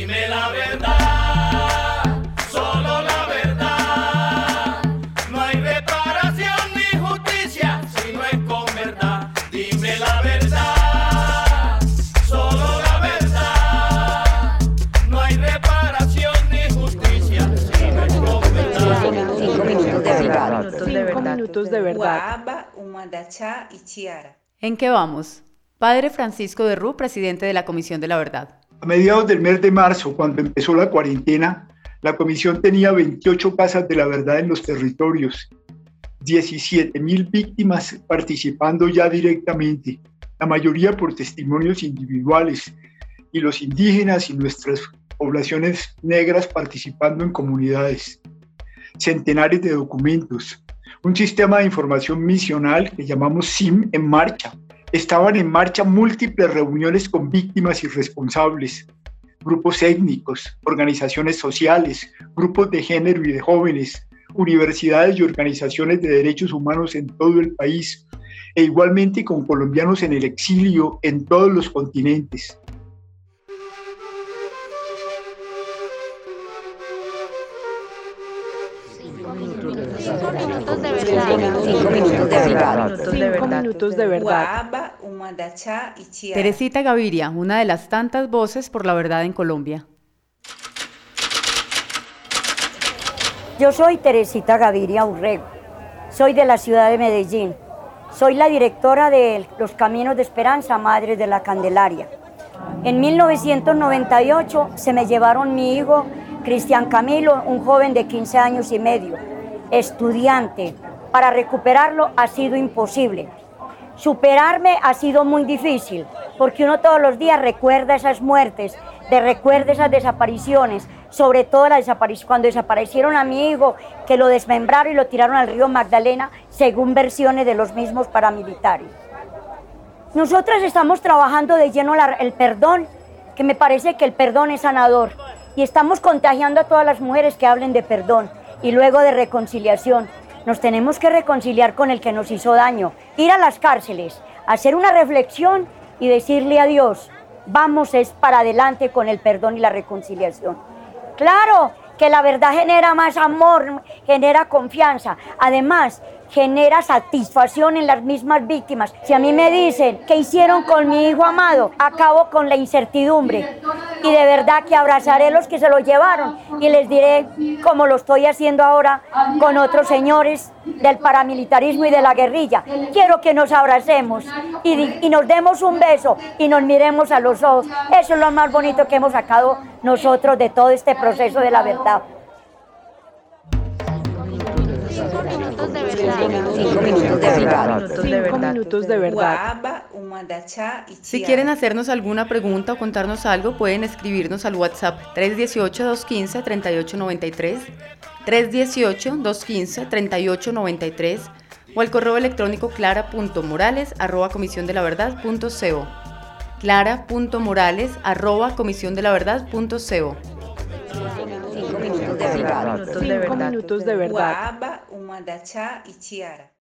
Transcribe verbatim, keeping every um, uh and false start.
Dime la verdad, solo la verdad. No hay reparación ni justicia si no es con verdad. Dime la verdad, solo la verdad. No hay reparación ni justicia si no es con verdad. Cinco minutos de verdad. Cinco minutos de verdad. ¿En qué vamos? Padre Francisco de Rú, presidente de la Comisión de la Verdad. A mediados del mes de marzo, cuando empezó la cuarentena, la Comisión tenía veintiocho casas de la verdad en los territorios, diecisiete mil víctimas participando ya directamente, la mayoría por testimonios individuales, y los indígenas y nuestras poblaciones negras participando en comunidades. Centenares de documentos, un sistema de información misional que llamamos S I M en marcha. Estaban en marcha múltiples reuniones con víctimas y responsables, grupos étnicos, organizaciones sociales, grupos de género y de jóvenes, universidades y organizaciones de derechos humanos en todo el país, e igualmente con colombianos en el exilio en todos los continentes. Cinco minutos de verdad. Cinco minutos de verdad. Cinco minutos de verdad. Teresita Gaviria, una de las tantas voces por la verdad en Colombia. Yo soy Teresita Gaviria Urrego, soy de la ciudad de Medellín, soy la directora de los Caminos de Esperanza, Madres de la Candelaria. En mil novecientos noventa y ocho se me llevaron mi hijo Cristian Camilo, un joven de quince años y medio, estudiante. Para recuperarlo ha sido imposible. Superarme ha sido muy difícil, porque uno todos los días recuerda esas muertes, de recuerda esas desapariciones, sobre todo la desaparición, cuando desaparecieron a mi hijo, que lo desmembraron y lo tiraron al río Magdalena, según versiones de los mismos paramilitares. Nosotras estamos trabajando de lleno la, el perdón, que me parece que el perdón es sanador, y estamos contagiando a todas las mujeres que hablen de perdón y luego de reconciliación. Nos tenemos que reconciliar con el que nos hizo daño, ir a las cárceles, hacer una reflexión y decirle a Dios, vamos es para adelante con el perdón y la reconciliación. Claro que la verdad genera más amor, genera confianza, además genera satisfacción en las mismas víctimas. Si a mí me dicen qué hicieron con mi hijo amado, acabo con la incertidumbre y de verdad que abrazaré a los que se lo llevaron y les diré, como lo estoy haciendo ahora con otros señores del paramilitarismo y de la guerrilla, quiero que nos abracemos y, y nos demos un beso y nos miremos a los ojos. Eso es lo más bonito que hemos sacado nosotros de todo este proceso de la verdad. Cinco minutos de verdad. Cinco minutos de verdad. Si quieren hacernos alguna pregunta o contarnos algo, pueden escribirnos al WhatsApp tres uno ocho, dos uno cinco, tres ocho nueve tres, tres uno ocho, dos uno cinco, tres ocho nueve tres o al correo electrónico clara punto morales arroba comisión de la verdad punto co. clara punto morales arroba comisión de la verdad punto co. Cinco minutos de verdad. Cinco minutos de verdad.